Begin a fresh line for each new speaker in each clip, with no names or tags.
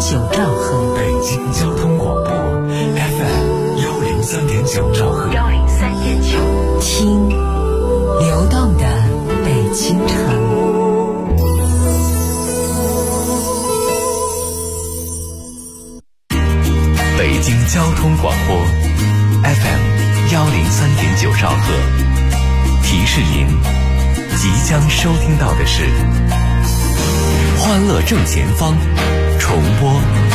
9兆赫，
北京交通广播 FM103.9兆赫
103.9，听流动的北京城。
北京交通广播 FM103.9兆赫，提示您即将收听到的是欢乐正前方重播。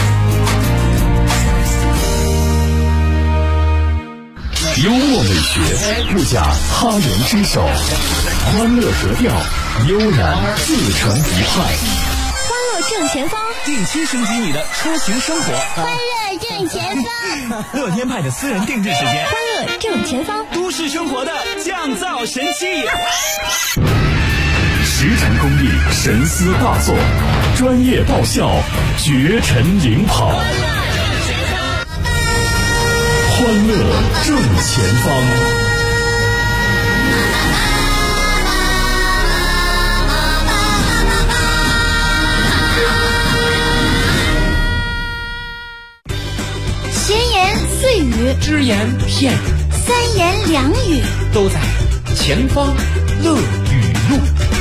幽默美学不假他人之手，欢乐格调悠然自成一派。
欢乐正前方，
定期升级你的出行生活。
欢乐正前方，
乐天派的私人定制时间。
欢乐正前方，
都市生活的降噪神器。
实战功力神思大作，专业爆笑绝尘领跑。欢乐正前方。
闲言碎语，
只言片语，
三言两语，
都在前方乐语录。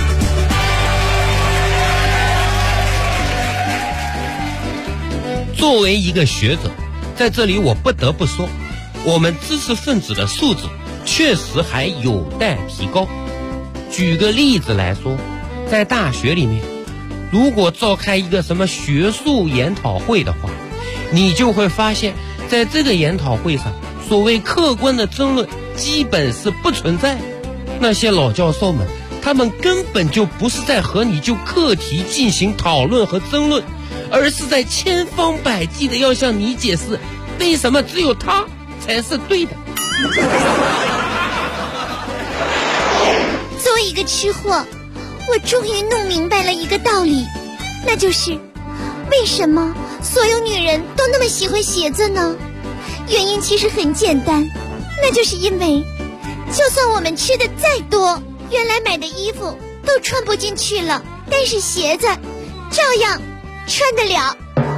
作为一个学者，在这里我不得不说，我们知识分子的素质确实还有待提高。举个例子来说，在大学里面，如果召开一个什么学术研讨会的话，你就会发现在这个研讨会上，所谓客观的争论基本是不存在。那些老教授们，他们根本就不是在和你就课题进行讨论和争论，而是在千方百计的要向你解释为什么只有他才是对的。
作为一个吃货，我终于弄明白了一个道理，那就是为什么所有女人都那么喜欢鞋子呢？原因其实很简单，那就是因为就算我们吃的再多，原来买的衣服都穿不进去了，但是鞋子照样穿得了。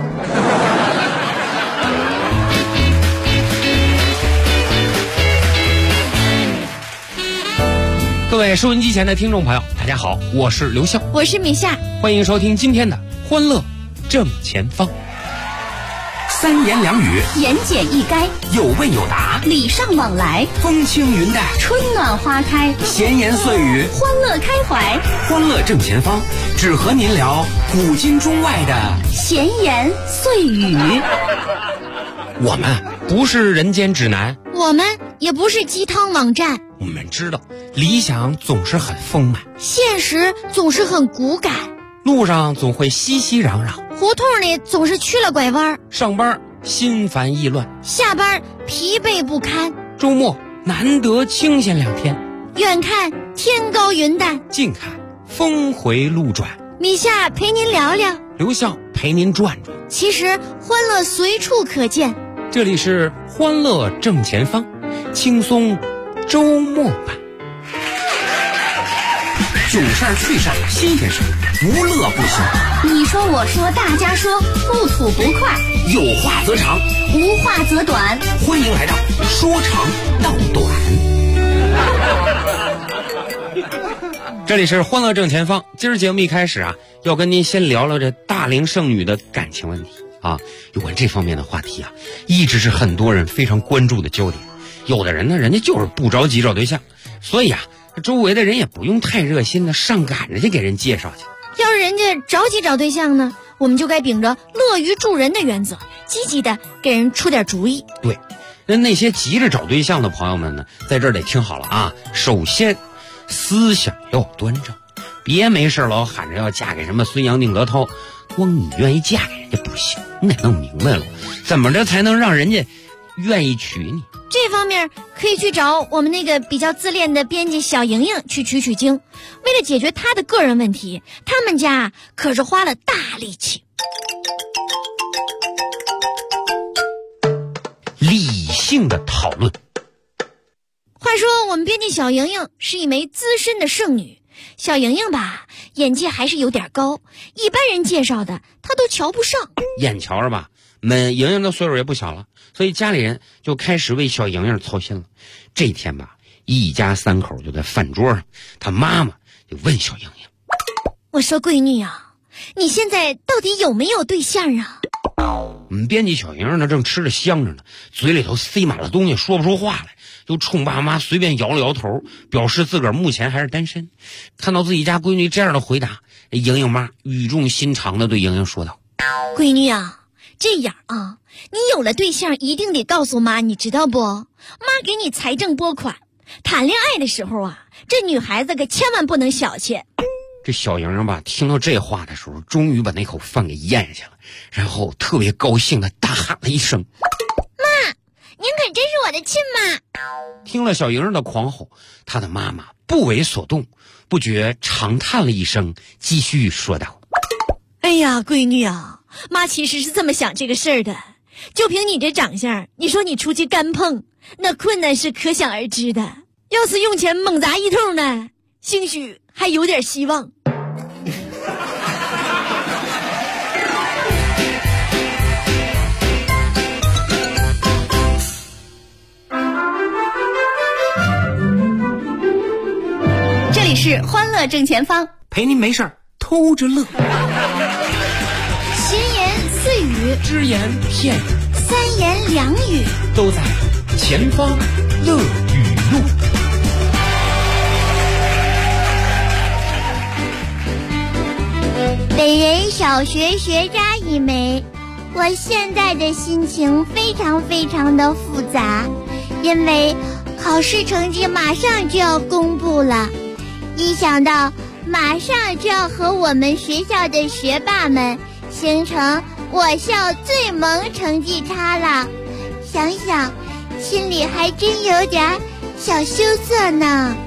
各位收音机前的听众朋友，大家好，我是刘笑，
我是米夏，
欢迎收听今天的欢乐正前方。三言两语，
言简意赅，
有问有答，
礼尚往来，
风轻云淡，
春暖花开，
闲言碎语，
欢乐开怀。
欢乐正前方，只和您聊古今中外的
闲言碎语。
我们不是人间指南，
我们也不是鸡汤网站，
我们知道理想总是很丰满，
现实总是很骨感，
路上总会熙熙攘攘，
胡同里总是曲了拐弯，
上班心烦意乱，
下班疲惫不堪，
周末难得清闲2天，
远看天高云淡，
近看峰回路转。
米夏陪您聊聊，
刘笑陪您转转。
其实欢乐随处可见，
这里是欢乐正前方，轻松周末版。囧事儿、趣事儿、新鲜事儿，无乐不行。
你说我说大家说，不吐不快，
有话则长，
无话则短。
欢迎来到说长道短。这里是欢乐正前方，今儿节目一开始啊，要跟您先聊聊这大龄剩女的感情问题啊。有关这方面的话题啊，一直是很多人非常关注的焦点。有的人呢，人家就是不着急找对象，所以啊，周围的人也不用太热心的上赶着去给人介绍去。
要是人家着急找对象呢，我们就该秉着乐于助人的原则，积极的给人出点主意。
对，那些急着找对象的朋友们呢，在这儿得听好了啊。首先，思想要端正，别没事老喊着要嫁给什么孙杨宁德涛，光你愿意嫁给人家不行，你得弄明白了，怎么着才能让人家愿意娶你。
这方面可以去找我们那个比较自恋的编辑小莹莹去取经。为了解决她的个人问题，他们家可是花了大力气。
理性的讨论。
话说我们编辑小莹莹是一枚资深的剩女， 小莹莹吧，眼界还是有点高，一般人介绍的她都瞧不上。
眼瞧着吧，莹莹的岁数也不小了，所以家里人就开始为小莹莹操心了。这天吧，一家三口就在饭桌上，她妈妈就问小莹莹：“
我说闺女啊，你现在到底有没有对象啊？”
编辑小莹莹呢正吃着香着呢，嘴里头塞满了东西，说不出话来，就冲爸妈随便摇了摇头，表示自个儿目前还是单身。看到自己家闺女这样的回答，莹莹妈语重心长的对莹莹说道：“
闺女啊，这样啊，你有了对象一定得告诉妈，你知道不？妈给你财政拨款。谈恋爱的时候啊，这女孩子可千万不能小气。”
这小莹莹吧，听到这话的时候，终于把那口饭给咽下去了，然后特别高兴的大喊了一声：“
妈，您可真是我的亲妈！”
听了小莹莹的狂吼，她的妈妈不为所动，不觉长叹了一声，继续说道：“
哎呀，闺女啊，妈其实是这么想这个事儿的。就凭你这长相，你说你出去干碰，那困难是可想而知的。要是用钱猛砸一通呢，兴许还有点希望。”这里是欢乐正前方，
陪您没事偷着乐。
闲言碎语，
只言片语，
三言两语，
都在前方乐语录。
本人小学学渣一枚，我现在的心情非常非常的复杂，因为考试成绩马上就要公布了，一想到马上就要和我们学校的学霸们形成我校最萌成绩差了，想想心里还真有点小羞涩呢。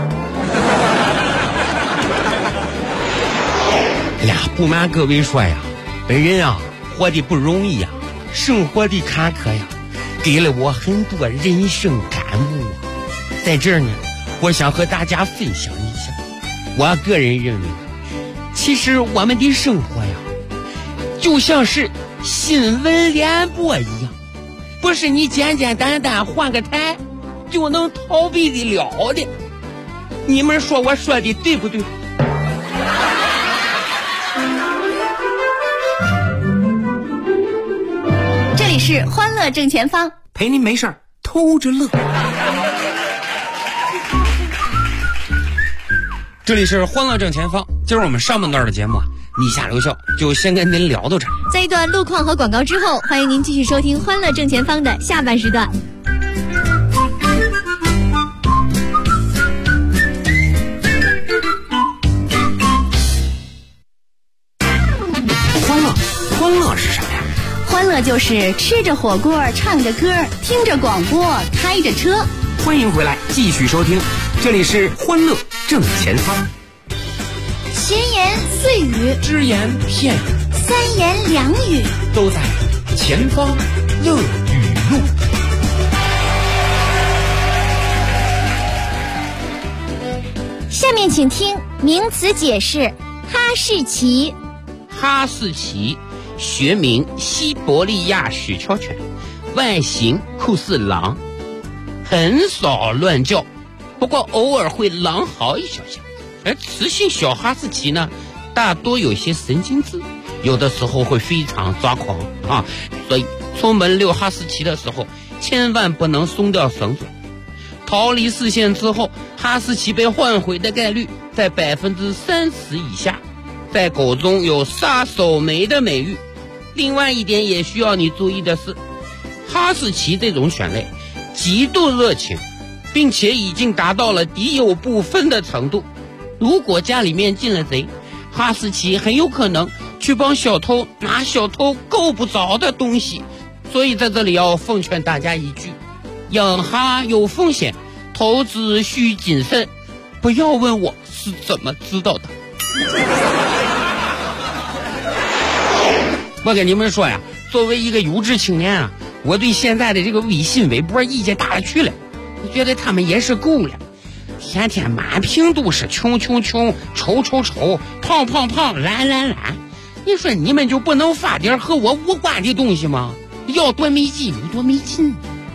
哎呀，不瞒各位说呀，本人啊活得不容易呀，生活的坎坷呀，给了我很多人生感悟啊。在这儿呢，我想和大家分享一下。我个人认为，其实我们的生活呀，就像是新闻联播一样，不是你简简单单换个台就能逃避得了的。你们说我说的对不对？
这里是欢乐正前方，
陪您没事偷着乐。这里是欢乐正前方，今儿我们上半段的节目啊，你下留校就先跟您聊到这儿。
在一段路况和广告之后，欢迎您继续收听欢乐正前方的下半时段。
欢乐是什么呀？
欢乐就是吃着火锅，唱着歌，听着广播，开着车。
欢迎回来，继续收听，这里是欢乐正前方。
闲言碎语，
只言片语，
三言两语，
都在前方乐语录。
下面请听名词解释：哈士奇。
哈士奇学名西伯利亚雪橇犬，外形酷似狼，很少乱叫，不过偶尔会狼嚎一小下。而雌性小哈士奇呢，大多有些神经质，有的时候会非常抓狂啊，所以出门遛哈士奇的时候千万不能松掉绳子。逃离视线之后，哈士奇被唤回的概率在30%以下，在狗中有杀手霾的美誉。另外一点也需要你注意的是，哈士奇这种犬类极度热情，并且已经达到了敌友不分的程度。如果家里面进了贼，哈士奇很有可能去帮小偷拿小偷够不着的东西。所以在这里要奉劝大家一句，养哈有风险，投资需谨慎。不要问我是怎么知道的。我跟你们说呀，作为一个有志青年啊，我对现在的这个微信微博意见大了去了，我觉得他们也是够了。
天天满屏都是穷穷穷、丑丑丑、胖胖胖、懒懒懒。你说你们就不能发点和我无关的东西吗？要多没劲有多没劲。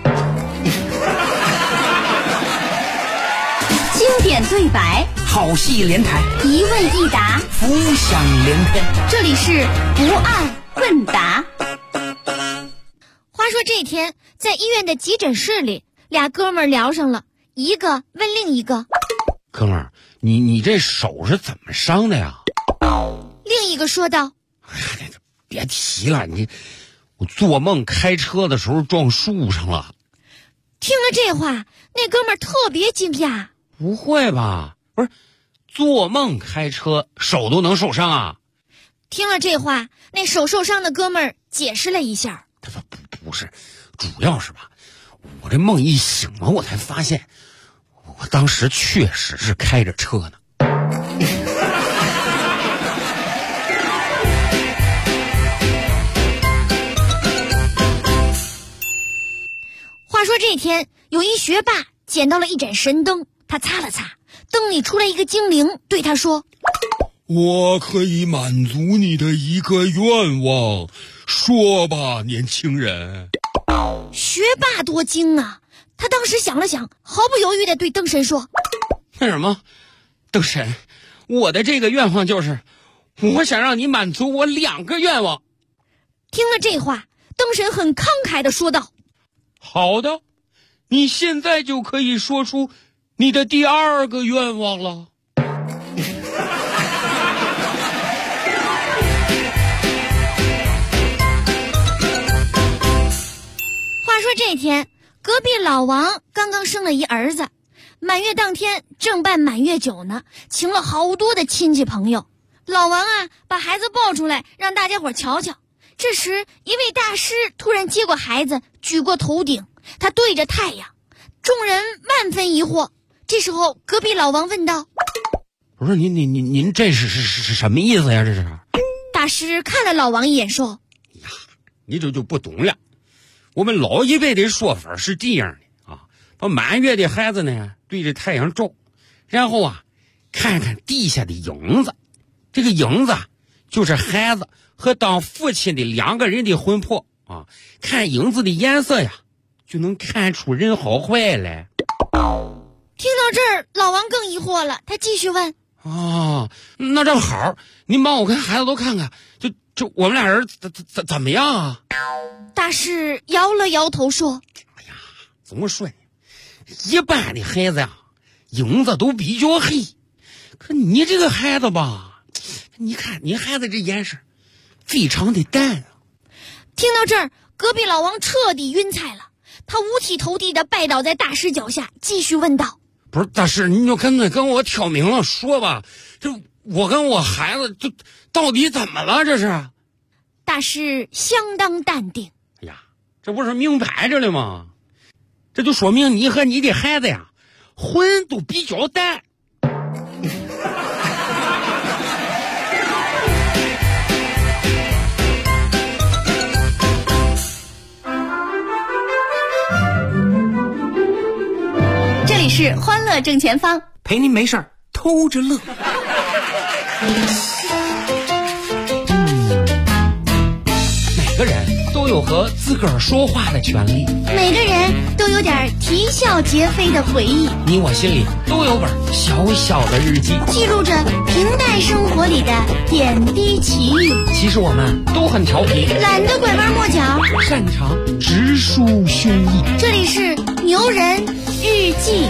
经典对白，
好戏连台，
一问一答，
浮想联翩。
这里是不二问答。
话说这天，在医院的急诊室里，俩哥们儿聊上了，一个问另一个：“
哥们儿，你这手是怎么伤的呀？”
另一个说道：“
别提了，我做梦开车的时候撞树上了。”
听了这话，那哥们儿特别惊讶。
不会吧？不是，做梦开车手都能受伤啊？
听了这话，那手受伤的哥们儿解释了一下。
不是，主要是吧，我这梦一醒了，我才发现，我当时确实是开着车呢。
话说这天，有一学霸捡到了一盏神灯，他擦了擦，灯里出来一个精灵，对他说：“
我可以满足你的一个愿望，说吧，年轻人。”
学霸多精啊！他当时想了想，毫不犹豫地对灯神说：“
那什么，灯神，我的这个愿望就是，我想让你满足我2个愿望。”
听了这话，灯神很慷慨地说道：“
好的，你现在就可以说出你的第2个愿望了。”
话说这天，隔壁老王刚刚生了一儿子，满月当天正办满月酒呢，请了好多的亲戚朋友。老王啊，把孩子抱出来让大家伙瞧瞧。这时，一位大师突然接过孩子，举过头顶，他对着太阳，众人万分疑惑。这时候，隔壁老王问道：“
不是您这是什么意思呀？这是？”
大师看了老王一眼说：“
呀，你这就不懂了。我们老一辈的说法是这样的啊，把满月的孩子呢对着太阳照，然后啊看看地下的影子，这个影子就是孩子和当父亲的2个人的魂魄啊，看影子的颜色呀，就能看出人好坏来。”
听到这儿，老王更疑惑了，他继续问：“
啊，那正好，您帮我跟孩子都看看，就我们俩人怎么样啊？”
大师摇了摇头说：“
哎呀，怎么说呢？一般的孩子呀，影子都比较黑，可你这个孩子吧，你看你孩子这眼神非常的淡啊。”
听到这儿，隔壁老王彻底晕菜了，他五体投地地拜倒在大师脚下，继续问道：“
不是大师，你就干脆跟我挑明了说吧，这我跟我孩子这到底怎么了？这是？”
大师相当淡定：“
哎呀，这不是明摆着了吗？这就说明你和你的孩子呀，魂都比较淡。”
这里是欢乐正前方，
陪您没事儿偷着乐。
每个人都有和自个儿说话的权利，
每个人都有点啼笑皆非的回忆，
你我心里都有本小小的日记，
记录着平淡生活里的点滴奇遇。
其实我们都很调皮，
懒得拐弯抹角，
擅长直抒胸臆。
这里是牛人日记。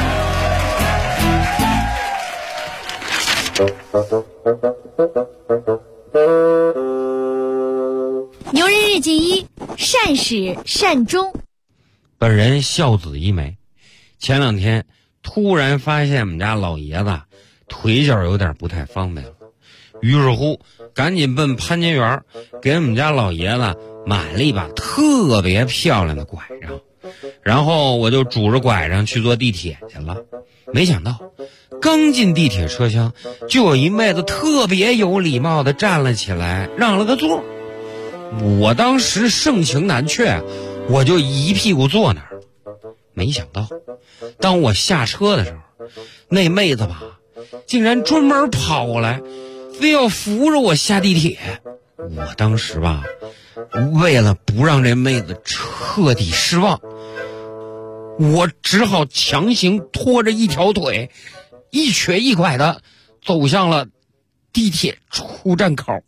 牛人日记1：善始善终。
本人孝子一枚，前2天突然发现我们家老爷子腿脚有点不太方便了，于是乎赶紧奔潘家园给我们家老爷子买了一把特别漂亮的拐杖，然后我就拄着拐杖去坐地铁去了。没想到刚进地铁车厢，就有一妹子特别有礼貌地站了起来，让了个座。我当时盛情难却，我就一屁股坐那儿。没想到当我下车的时候， 那妹子吧，竟然专门跑过来，非要扶着我下地铁。我当时吧，为了不让这妹子彻底失望，我只好强行拖着一条腿，一瘸一拐的走向了地铁出站口。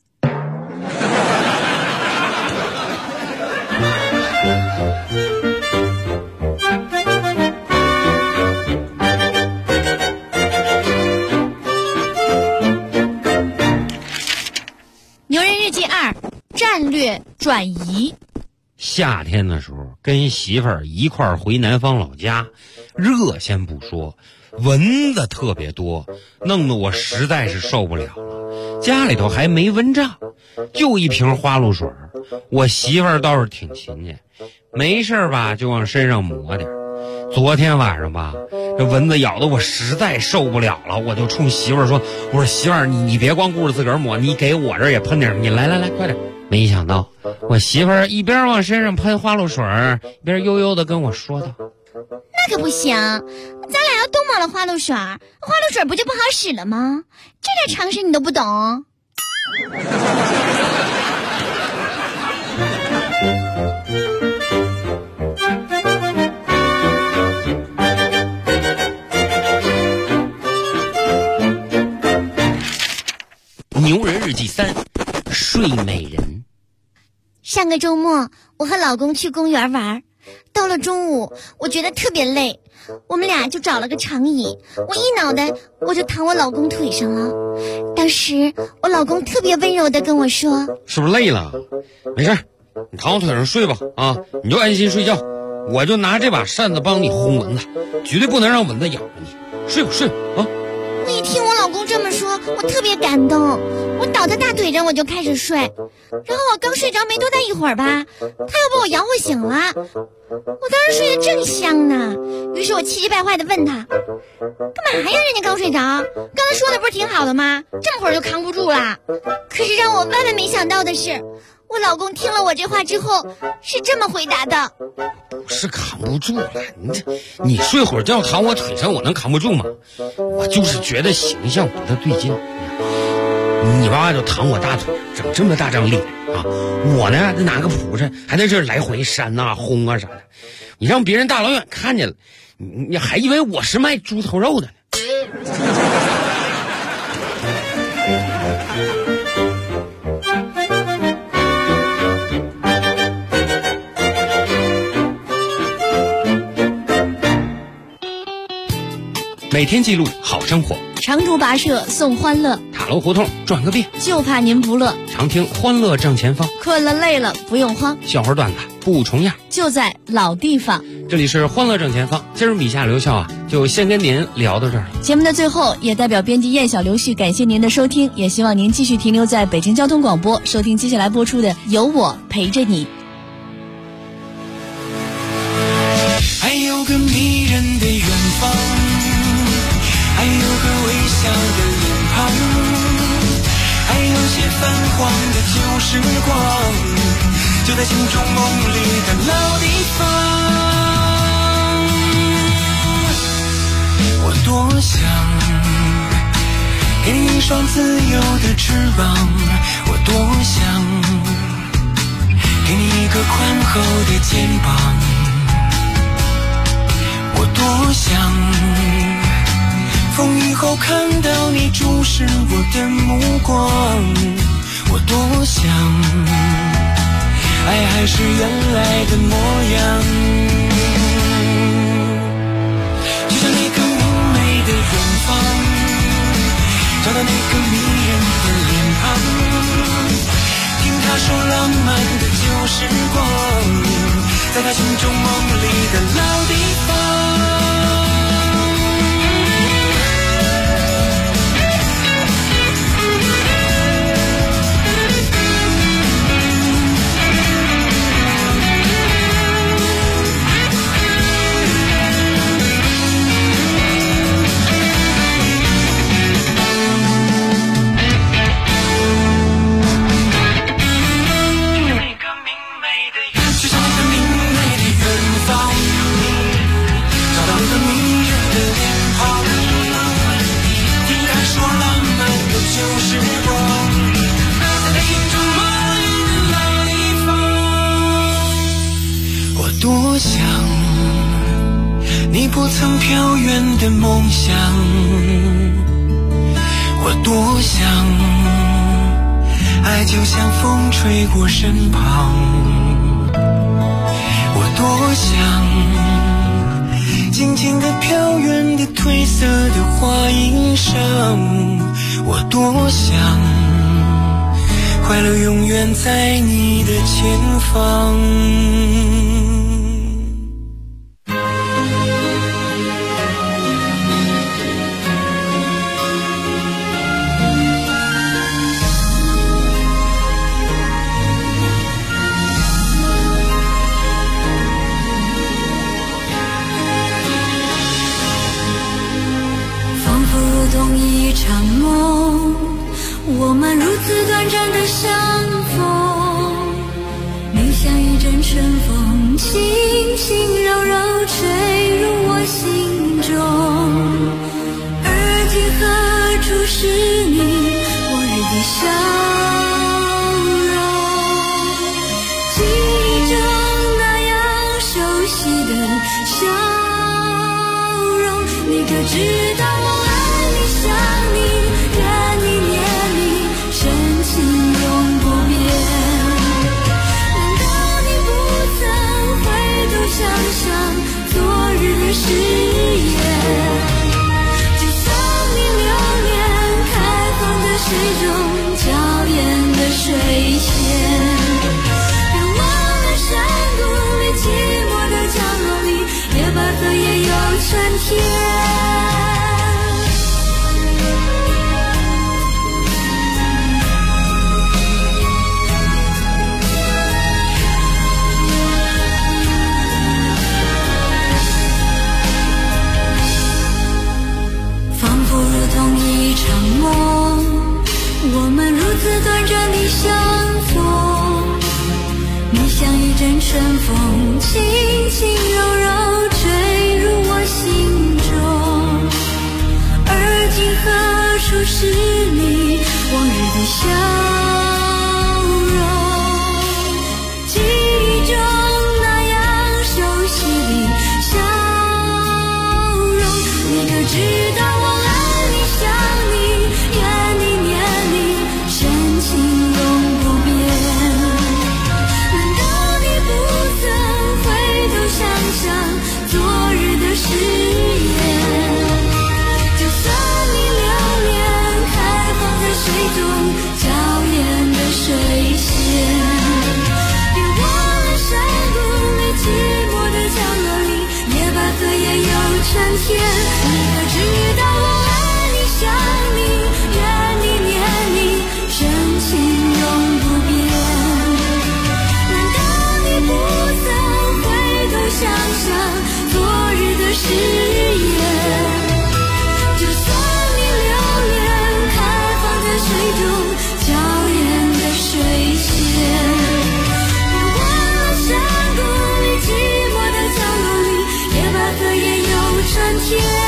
牛人日记2：战略转移。
夏天的时候，跟媳妇儿一块儿回南方老家，热先不说，蚊子特别多，弄得我实在是受不了了。家里头还没蚊帐，就一瓶花露水，我媳妇儿倒是挺勤俭，没事吧就往身上抹点。昨天晚上吧，这蚊子咬得我实在受不了了，我就冲媳妇儿说：“我说媳妇儿，你别光顾着自个儿抹，你给我这儿也喷点，你来快点。”没想到我媳妇儿一边往身上喷花露水，一边悠悠的跟我说道：“
那可不行，咱俩要都抹了花露水不就不好使了吗？这点常识你都不懂。”
牛人日记3：睡美人。
上个周末我和老公去公园玩，到了中午我觉得特别累，我们俩就找了个长椅，我一脑袋我就躺我老公腿上了。当时我老公特别温柔地跟我说：“
是不是累了？没事，你躺我腿上睡吧，啊，你就安心睡觉，我就拿这把扇子帮你轰蚊子，绝对不能让蚊子咬着你，睡吧啊。”
我一听我老公这么说，我特别感动，我倒在大腿上我就开始睡，然后我刚睡着没多大一会儿吧，他又把我摇晃醒了，我当时睡得正香呢，于是我气急败坏地问他：“干嘛呀？人家刚睡着，刚才说的不是挺好的吗？这么会儿就扛不住了。”可是让我万万没想到的是，我老公听了我这话之后是这么回答的：“
不是扛不住了，你睡会儿觉躺我腿上，我能扛不住吗？我就是觉得形象不太对劲。你吧就躺我大腿，整这么大张脸啊！我呢拿个蒲扇，还在这来回扇啊轰啊啥的，你让别人大老远看见了，你还以为我是卖猪头肉的呢。”每天记录好生活，
长途跋涉送欢乐，
塔楼胡同转个遍，
就怕您不乐。
常听欢乐正前方，
困了累了不用慌，
笑话段子不重样，
就在老地方。
这里是欢乐正前方，今儿米夏刘笑啊，就先跟您聊到这儿了。
节目的最后，也代表编辑燕小刘旭感谢您的收听，也希望您继续停留在北京交通广播，收听接下来播出的《有我陪着你》。
还有个迷人的远方，还有个微笑的脸庞，还有些泛黄的旧时光，就在心中梦里的老地方。我多想给你一双自由的翅膀，我多想给你一个宽厚的肩膀，我多想风雨后看到你注视我的目光，我多想爱还是原来的模样，就像那个明媚的远方，找到那个迷人的脸庞，听他说浪漫的旧时光，在他心中梦里的老地方。 多想你不曾飘远的梦想，我多想爱就像风吹过身旁，我多想静静地飘远的褪色的花衣裳，我多想快乐永远在你的前方。
我们如此短暂的相逢，你像一阵春风，轻轻柔柔吹入我心中。而今何处是你往日的笑容？记忆中那样熟悉的笑容，你可知道我爱你想你怨你念你深情永不变。难道你不曾回头想想昨日的誓言？就像你流年开放的水中娇艳的水仙，别忘了山谷里寂寞的角落里，野百合也有春天。我们如此短暂的相逢，你像一阵春风，轻轻柔柔吹入我心中。而今何处是你往日的笑容？记忆中那样熟悉的笑容，你可知道我爱你想你怨你念你深情永不变。难道你不曾回头想想昨日的誓言？就算你流年开放在水中娇艳的水仙，别忘了山谷里寂寞的角落里，野百合也有春天。你可知道我爱你想你怨你念你深情永不变。难道你不曾回头想想昨日的誓言？就算你流年开放在水中娇艳的水仙，别忘了山谷里寂寞的角落里，野百合也有春天。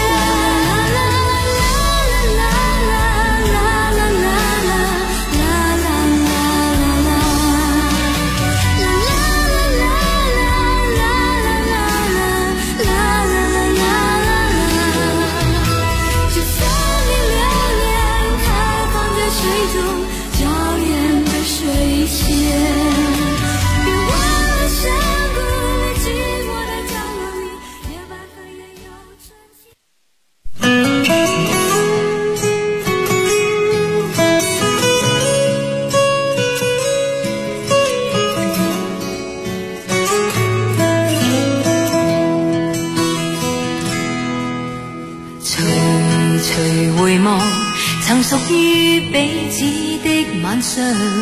曾屬於彼此的晚上，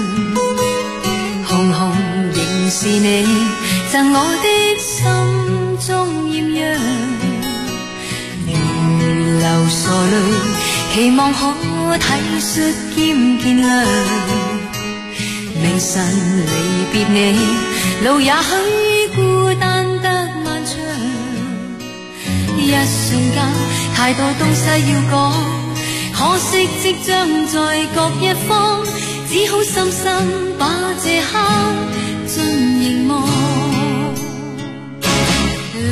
紅紅仍是你贈我的心中豔陽，如流傻淚，期望可體恤兼見諒。明晨離別你，路也許孤單得漫長，一瞬間太多東西要講。可惜即將在各一方，只好深深把這刻盡凝望。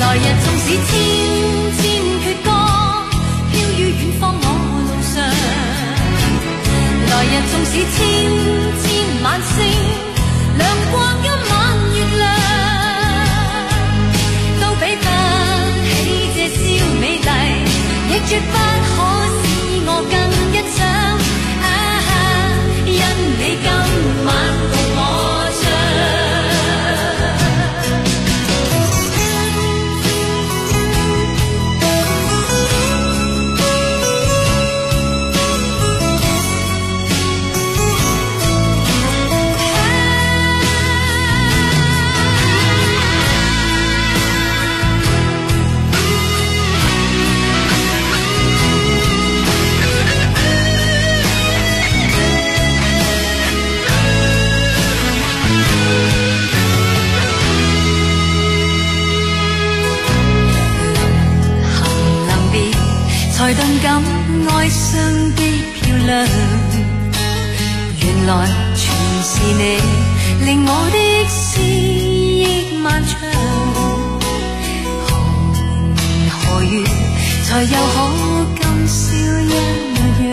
来日纵使千千阙歌，飘於遠方我路上。來日縱使千千晚星，亮過今晚月亮，都比不起這宵美麗，亦絕不可使我更欣賞。因你今晚共我唱。才頓感哀傷的漂亮，原來全是你令我的思憶漫長。何年何月才又可今宵一樣，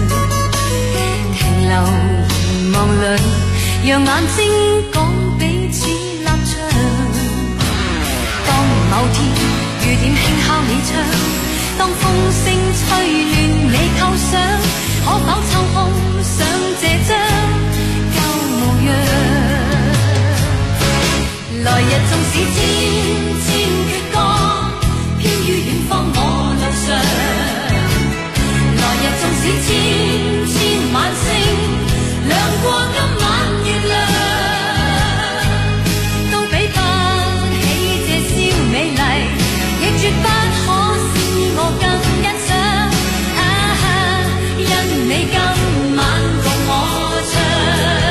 停留凝望裏，讓眼睛講彼此立場。當某天雨點輕敲你窗，當風聲吹亂你構想，可否抽空想這張舊模樣？來日縱使千千闕歌，飄於遠方我路上。來日縱使千千晚星，亮過今晚月亮，都比不起這宵美麗，亦絕不可我更欣賞。因你今晚共我唱。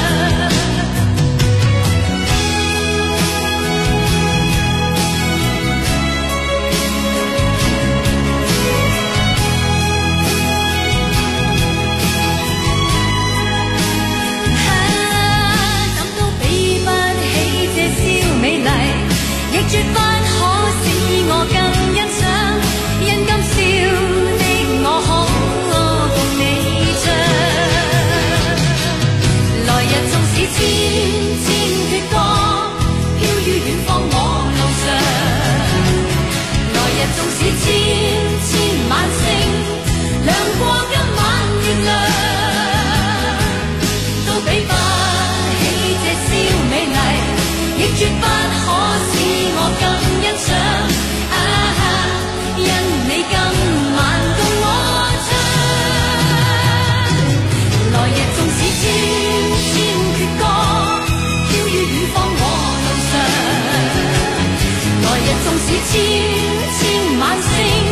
怎都比不起這宵美麗，亦絕不可使我更欣賞。因今宵的我可共你唱，來日縱使千千闕歌，飄於遠方我路上。來日縱使千千晚星，亮過今晚月亮，都比不起這宵美麗，亦絕不可使我更欣賞。因你今晚共我唱，來日縱使千千闕歌，飄於遠方我路上。來日縱使千千晚星，